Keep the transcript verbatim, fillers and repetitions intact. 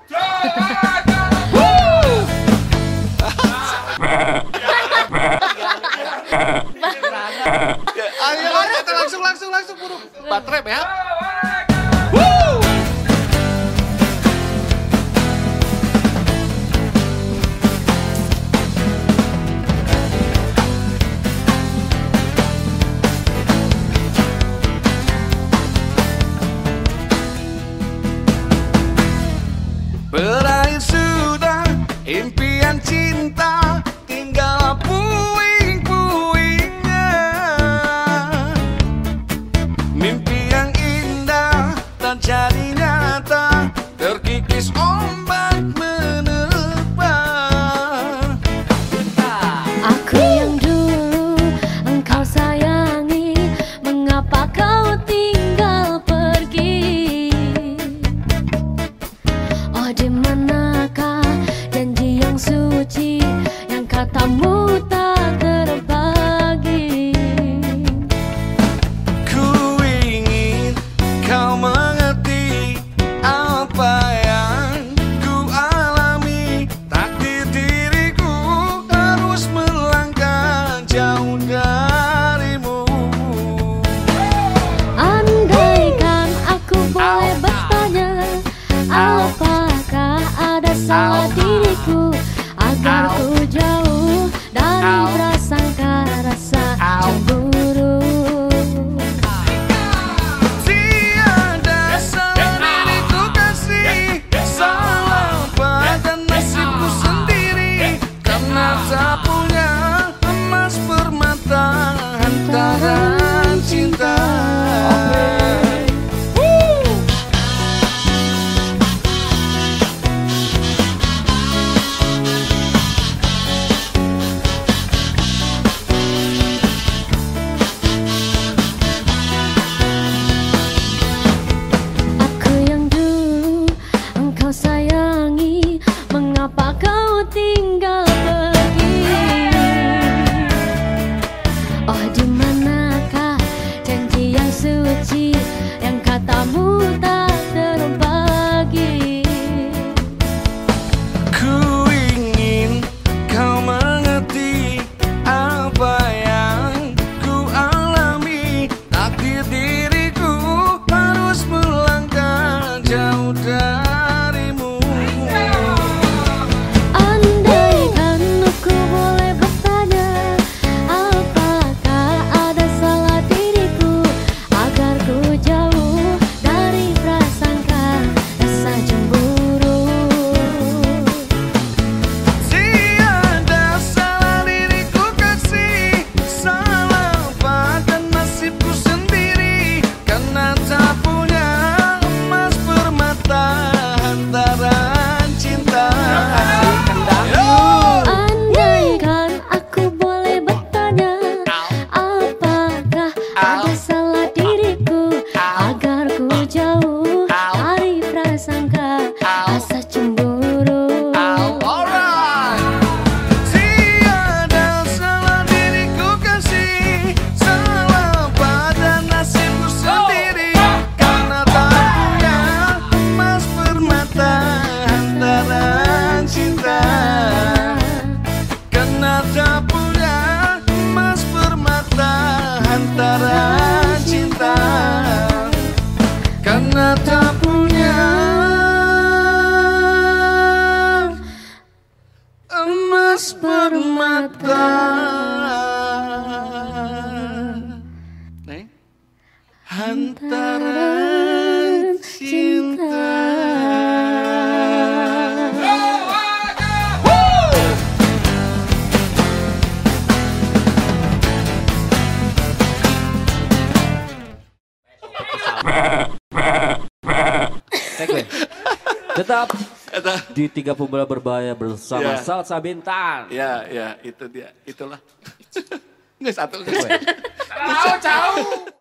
Ayo kita langsung langsung langsung buru. Baterai ya. Berakhir sudah impian cinta, tinggal puing-puingnya. Mimpi yang indah tak jadi nyata, terkikis ombak menerpa. Aku yang dulu engkau sayangi, mengapa kau tinggal pergi? Oh, di manakah janji yang suci yang katamu tak terbagi? Ku ingin kau mengerti apa yang ku alami. Takdir diriku harus melangkah jauh darimu. Andaikan aku boleh bertanya, apakah ada salah diriku agar ku jauh dari prasangka rasa cemburu? Tiada salah diriku kasih, salah pada nasibku sendiri, karena tak punya emas permata hantaran cinta. Aku yang dulu engkau sayangi, mengapa kau tinggal pergi? Oh, di manakah janji yang suci yang katamu tak terbagi? Ku ingin kau mengerti apa yang ku alami. Takdir diriku harus melangkah jauh darimu. Andaikan aku boleh bertanya, apakah ada salah diriku agar ku jauh dari prasangka rasa cemburu? Tiada salah diriku kasih, salah pada nasibku sendiri, karena tak punya emas permata hantaran cinta. Andaikan aku boleh bertanya, apakah ada salah diriku agar ku jauh dari prasangka rasa cemburu? Alright. Tiada salah diriku kasih, salah pada nasibku sendiri, karena tak punya emas permata hantaran cinta. Karena tak punya emas permata hantaran cinta. Karena tak punya emas permata. Neng, hantaran cinta. Tetap di tiga pembola berbahaya bersama Ya. Salsa Bintang. Ya, ya, itu dia, itulah. Nggak satu. Ciao, ciao.